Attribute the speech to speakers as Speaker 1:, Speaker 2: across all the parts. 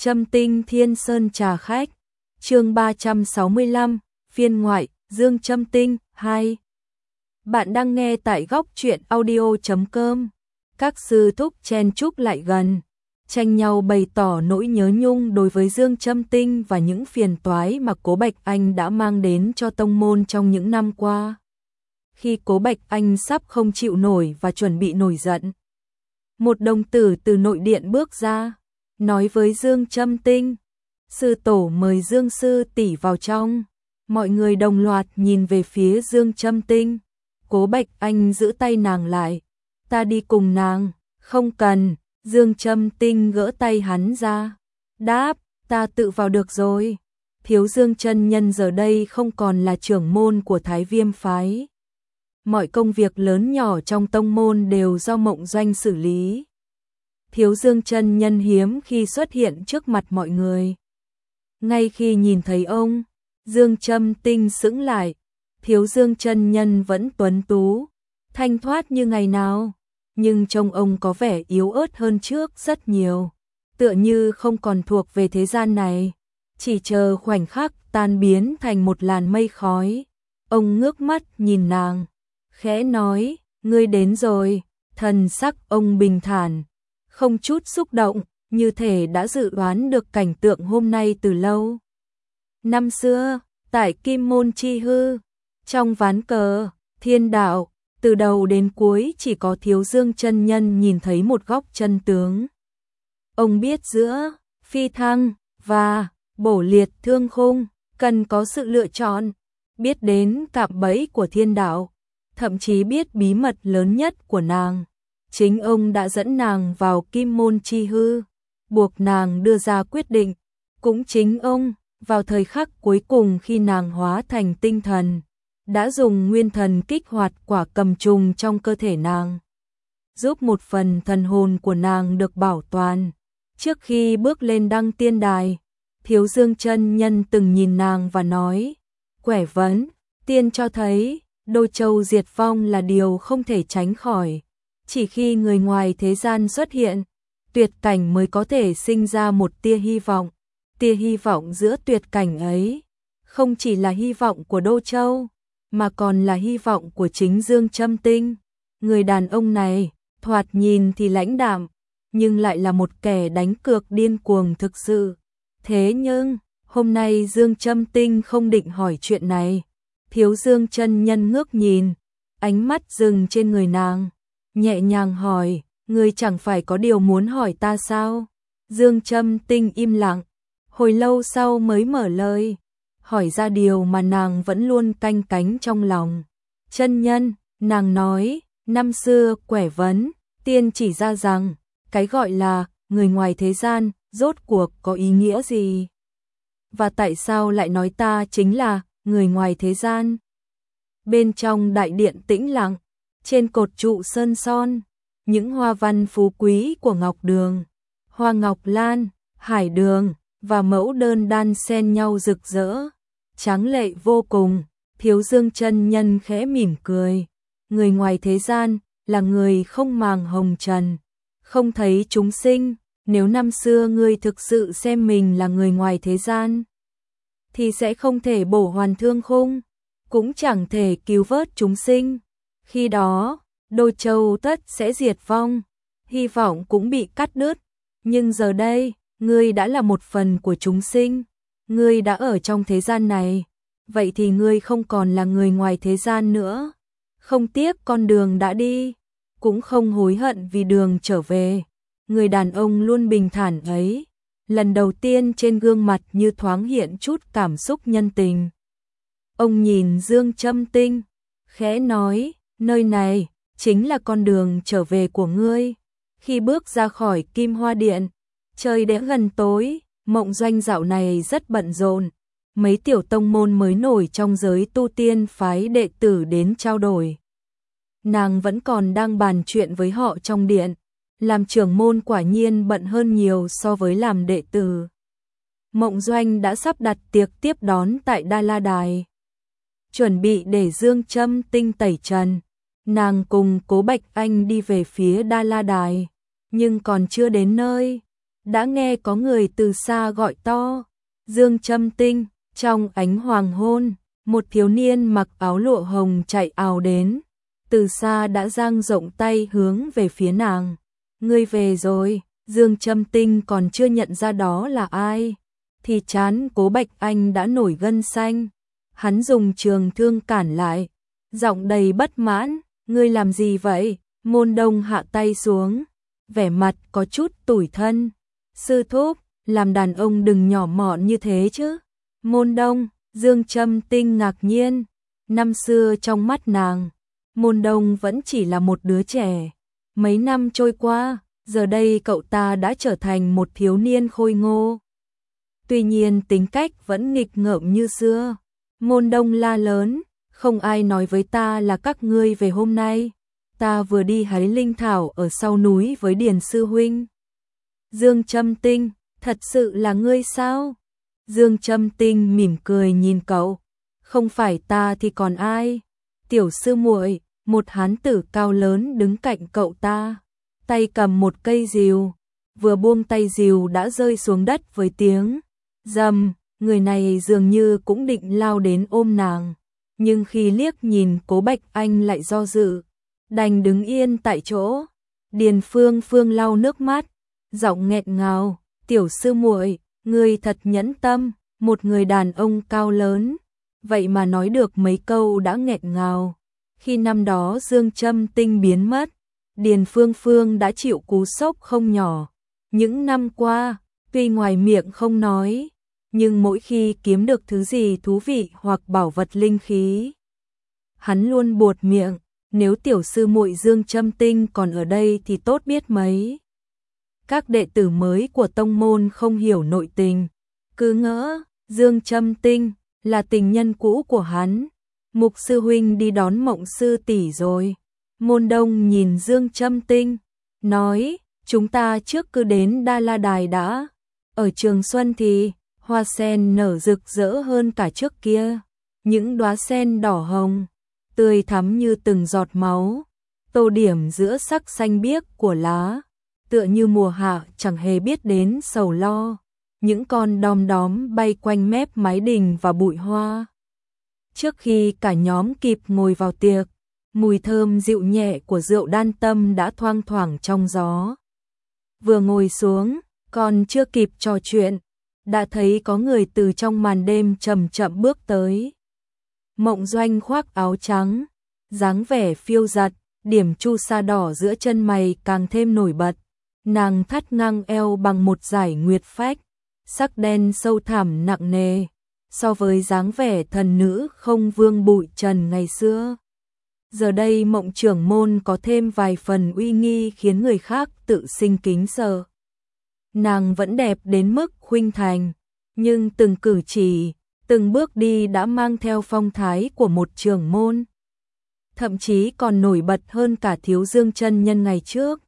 Speaker 1: Châm Tinh Thiên Sơn trà khách. Chương 365, phiên ngoại, Dương Châm Tinh 2. Bạn đang nghe tại góc truyện audio.com. Các sư thúc chen chúc lại gần, tranh nhau bày tỏ nỗi nhớ nhung đối với Dương Châm Tinh và những phiền toái mà Cố Bạch Anh đã mang đến cho tông môn trong những năm qua. Khi Cố Bạch Anh sắp không chịu nổi và chuẩn bị nổi giận, một đồng tử từ nội điện bước ra, nói với Dương Châm Tinh: "Sư tổ mời Dương sư tỷ vào trong." Mọi người đồng loạt nhìn về phía Dương Châm Tinh. Cố Bạch Anh giữ tay nàng lại: "Ta đi cùng nàng." "Không cần." Dương Châm Tinh gỡ tay hắn ra, đáp: "Ta tự vào được rồi." Thiếu Dương chân nhân giờ đây không còn là trưởng môn của Thái Viêm phái. Mọi công việc lớn nhỏ trong tông môn đều do Mộng Doanh xử lý. Thiếu Dương chân nhân hiếm khi xuất hiện trước mặt mọi người. Ngay khi nhìn thấy ông, Dương Châm Tinh sững lại. Thiếu Dương chân nhân vẫn tuấn tú, thanh thoát như ngày nào, nhưng trông ông có vẻ yếu ớt hơn trước rất nhiều, tựa như không còn thuộc về thế gian này, chỉ chờ khoảnh khắc tan biến thành một làn mây khói. Ông ngước mắt nhìn nàng, khẽ nói: "Ngươi đến rồi." Thần sắc ông bình thản, không chút xúc động, như thể đã dự đoán được cảnh tượng hôm nay từ lâu. Năm xưa, tại Kim Môn Chi Hư, trong ván cờ, Thiên Đạo, từ đầu đến cuối chỉ có Thiếu Dương chân nhân nhìn thấy một góc chân tướng. Ông biết giữa phi thăng và bổ liệt thương khung cần có sự lựa chọn, biết đến cạm bẫy của Thiên Đạo, thậm chí biết bí mật lớn nhất của nàng. Chính ông đã dẫn nàng vào Kim Môn Chi Hư, buộc nàng đưa ra quyết định. Cũng chính ông, vào thời khắc cuối cùng khi nàng hóa thành tinh thần, đã dùng nguyên thần kích hoạt quả cầm trùng trong cơ thể nàng, giúp một phần thần hồn của nàng được bảo toàn. Trước khi bước lên đăng tiên đài, Thiếu Dương chân nhân từng nhìn nàng và nói: "Quẻ vấn tiên cho thấy Đô Châu diệt vong là điều không thể tránh khỏi. Chỉ khi người ngoài thế gian xuất hiện, tuyệt cảnh mới có thể sinh ra một tia hy vọng. Tia hy vọng giữa tuyệt cảnh ấy, không chỉ là hy vọng của Đô Châu, mà còn là hy vọng của chính Dương Châm Tinh." Người đàn ông này, thoạt nhìn thì lãnh đạm, nhưng lại là một kẻ đánh cược điên cuồng thực sự. Thế nhưng, hôm nay Dương Châm Tinh không định hỏi chuyện này. Thiếu Dương chân nhân ngước nhìn, ánh mắt dừng trên người nàng, nhẹ nhàng hỏi: "Ngươi chẳng phải có điều muốn hỏi ta sao?" Dương Châm Tinh im lặng, hồi lâu sau mới mở lời, hỏi ra điều mà nàng vẫn luôn canh cánh trong lòng. "Chân nhân," nàng nói, "năm xưa Quẻ vấn tiên chỉ ra rằng, cái gọi là người ngoài thế gian rốt cuộc có ý nghĩa gì? Và tại sao lại nói ta chính là người ngoài thế gian?" Bên trong đại điện tĩnh lặng, trên cột trụ sơn son, những hoa văn phú quý của ngọc đường, hoa ngọc lan, hải đường và mẫu đơn đan xen nhau rực rỡ, tráng lệ vô cùng. Thiếu Dương chân nhân khẽ mỉm cười: "Người ngoài thế gian là người không màng hồng trần, không thấy chúng sinh. Nếu năm xưa ngươi thực sự xem mình là người ngoài thế gian, thì sẽ không thể bổ hoàn thương khung, cũng chẳng thể cứu vớt chúng sinh. Khi đó, Đô Châu tất sẽ diệt vong, hy vọng cũng bị cắt đứt. Nhưng giờ đây, ngươi đã là một phần của chúng sinh, ngươi đã ở trong thế gian này, vậy thì ngươi không còn là người ngoài thế gian nữa. Không tiếc con đường đã đi, cũng không hối hận vì đường trở về." Người đàn ông luôn bình thản ấy, lần đầu tiên trên gương mặt như thoáng hiện chút cảm xúc nhân tình. Ông nhìn Dương Châm Tinh, khẽ nói: "Nơi này chính là con đường trở về của ngươi." Khi bước ra khỏi Kim Hoa Điện, trời đã gần tối. Mộng Doanh dạo này rất bận rộn, mấy tiểu tông môn mới nổi trong giới tu tiên phái đệ tử đến trao đổi. Nàng vẫn còn đang bàn chuyện với họ trong điện. Làm trưởng môn quả nhiên bận hơn nhiều so với làm đệ tử. Mộng Doanh đã sắp đặt tiệc tiếp đón tại Đa La Đài, chuẩn bị để Dương Châm Tinh tẩy trần. Nàng cùng Cố Bạch Anh đi về phía Đa La Đài, nhưng còn chưa đến nơi, đã nghe có người từ xa gọi to, Dương Châm Tinh. Trong ánh hoàng hôn, một thiếu niên mặc áo lụa hồng chạy ào đến, từ xa đã dang rộng tay hướng về phía nàng. Ngươi về rồi. Dương Châm Tinh còn chưa nhận ra đó là ai, thì trán Cố Bạch Anh đã nổi gân xanh. Hắn dùng trường thương cản lại, giọng đầy bất mãn, ngươi làm gì vậy? Môn Đông hạ tay xuống, vẻ mặt có chút tủi thân. Sư thúc, làm đàn ông đừng nhỏ mọn như thế chứ. Môn Đông. Dương Châm Tinh ngạc nhiên, năm xưa trong mắt nàng, Môn Đông vẫn chỉ là một đứa trẻ. Mấy năm trôi qua, giờ đây cậu ta đã trở thành một thiếu niên khôi ngô. Tuy nhiên tính cách vẫn nghịch ngợm như xưa. Môn Đông la lớn, không ai nói với ta là các ngươi về hôm nay. Ta vừa đi hái linh thảo ở sau núi với Điền sư huynh. Dương Châm Tinh, thật sự là ngươi sao? Dương Châm Tinh mỉm cười nhìn cậu, không phải ta thì còn ai? Tiểu sư muội, một hán tử cao lớn đứng cạnh cậu ta, tay cầm một cây rìu, vừa buông tay rìu đã rơi xuống đất với tiếng rầm. Người này dường như cũng định lao đến ôm nàng, nhưng khi liếc nhìn Cố Bạch Anh lại do dự, đành đứng yên tại chỗ. Điền Phương Phương lau nước mắt, giọng nghẹn ngào, tiểu sư muội, ngươi thật nhẫn tâm, một người đàn ông cao lớn, vậy mà nói được mấy câu đã nghẹn ngào. Khi năm đó Dương Châm Tinh biến mất, Điền Phương Phương đã chịu cú sốc không nhỏ. Những năm qua, tuy ngoài miệng không nói, nhưng mỗi khi kiếm được thứ gì thú vị hoặc bảo vật linh khí, hắn luôn buột miệng, nếu tiểu sư muội Dương Châm Tinh còn ở đây thì tốt biết mấy. Các đệ tử mới của tông môn không hiểu nội tình, cứ ngỡ Dương Châm Tinh là tình nhân cũ của hắn. Mục sư huynh đi đón Mộng sư tỷ rồi. Môn Đông nhìn Dương Châm Tinh, nói, chúng ta trước cứ đến Đa La Đài đã. Ở Trường Xuân thì hoa sen nở rực rỡ hơn cả trước kia, những đóa sen đỏ hồng, tươi thắm như từng giọt máu, tô điểm giữa sắc xanh biếc của lá, tựa như mùa hạ chẳng hề biết đến sầu lo. Những con đom đóm bay quanh mép mái đình và bụi hoa. Trước khi cả nhóm kịp ngồi vào tiệc, mùi thơm dịu nhẹ của rượu đan tâm đã thoang thoảng trong gió. Vừa ngồi xuống, còn chưa kịp trò chuyện, đã thấy có người từ trong màn đêm chậm chậm bước tới. Mộng Doanh khoác áo trắng, dáng vẻ phiêu dật, điểm chu sa đỏ giữa chân mày càng thêm nổi bật. Nàng thắt ngang eo bằng một dải nguyệt phách, sắc đen sâu thẳm nặng nề, so với dáng vẻ thần nữ không vương bụi trần ngày xưa. Giờ đây Mộng trưởng môn có thêm vài phần uy nghi khiến người khác tự sinh kính sợ. Nàng vẫn đẹp đến mức khuynh thành, nhưng từng cử chỉ, từng bước đi đã mang theo phong thái của một trưởng môn. Thậm chí còn nổi bật hơn cả Thiếu Dương chân nhân ngày trước.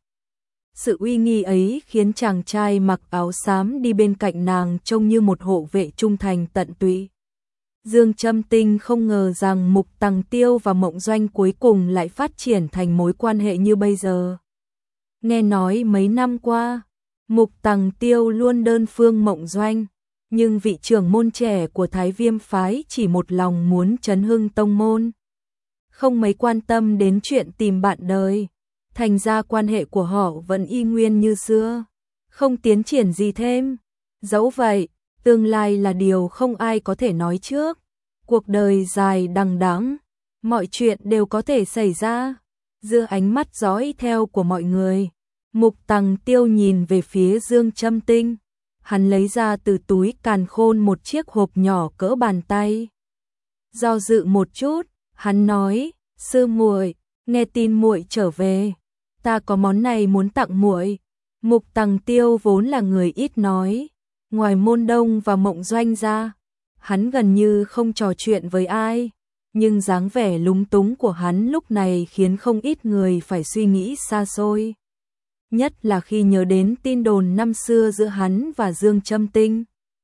Speaker 1: Sự uy nghi ấy khiến chàng trai mặc áo xám đi bên cạnh nàng trông như một hộ vệ trung thành tận tụy. Dương Châm Tinh không ngờ rằng Mục Tằng Tiêu và Mộng Doanh cuối cùng lại phát triển thành mối quan hệ như bây giờ. Nghe nói mấy năm qua, Mục Tằng Tiêu luôn đơn phương Mộng Doanh, nhưng vị trưởng môn trẻ của Thái Viêm phái chỉ một lòng muốn chấn hưng tông môn, không mấy quan tâm đến chuyện tìm bạn đời. Thành ra quan hệ của họ vẫn y nguyên như xưa, không tiến triển gì thêm. Dẫu vậy, tương lai là điều không ai có thể nói trước. Cuộc đời dài đằng đẵng, mọi chuyện đều có thể xảy ra. Giữa ánh mắt dõi theo của mọi người, Mục Tằng Tiêu nhìn về phía Dương Châm Tinh. Hắn lấy ra từ túi càn khôn một chiếc hộp nhỏ cỡ bàn tay. Do dự một chút, hắn nói, sư muội, nghe tin muội trở về, ta có món này muốn tặng muội. Mục Tằng Tiêu vốn là người ít nói, ngoài Môn Đông và Mộng Doanh ra, hắn gần như không trò chuyện với ai, nhưng dáng vẻ lúng túng của hắn lúc này khiến không ít người phải suy nghĩ xa xôi. Nhất là khi nhớ đến tin đồn năm xưa giữa hắn và Dương Châm Tinh.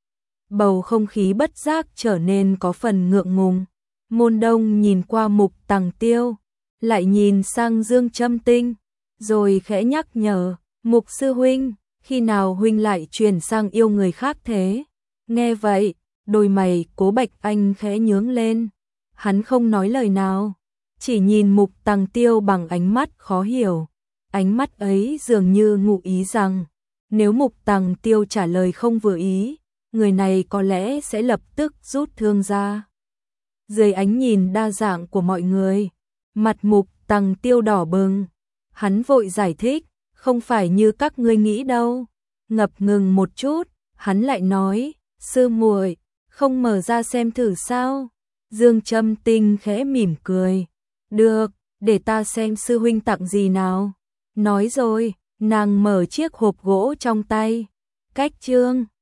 Speaker 1: Bầu không khí bất giác trở nên có phần ngượng ngùng. Môn Đông nhìn qua Mục Tằng Tiêu, lại nhìn sang Dương Châm Tinh, rồi khẽ nhắc nhở, Mục sư huynh, Khi nào huynh lại chuyển sang yêu người khác thế? Nghe vậy, đôi mày Cố Bạch Anh khẽ nhướng lên. Hắn không nói lời nào, chỉ nhìn Mục Tằng Tiêu bằng ánh mắt khó hiểu. Ánh mắt ấy dường như ngụ ý rằng, nếu Mục Tằng Tiêu trả lời không vừa ý, người này có lẽ sẽ lập tức rút thương ra. Dưới ánh nhìn đa dạng của mọi người, mặt Mục Tằng Tiêu đỏ bừng. Hắn vội giải thích, không phải như các ngươi nghĩ đâu. Ngập ngừng một chút, hắn lại nói, sư muội, không mở ra xem thử sao? Dương Châm Tinh khẽ mỉm cười. Được, để ta xem sư huynh tặng gì nào. Nói rồi, nàng mở chiếc hộp gỗ trong tay. Cách chương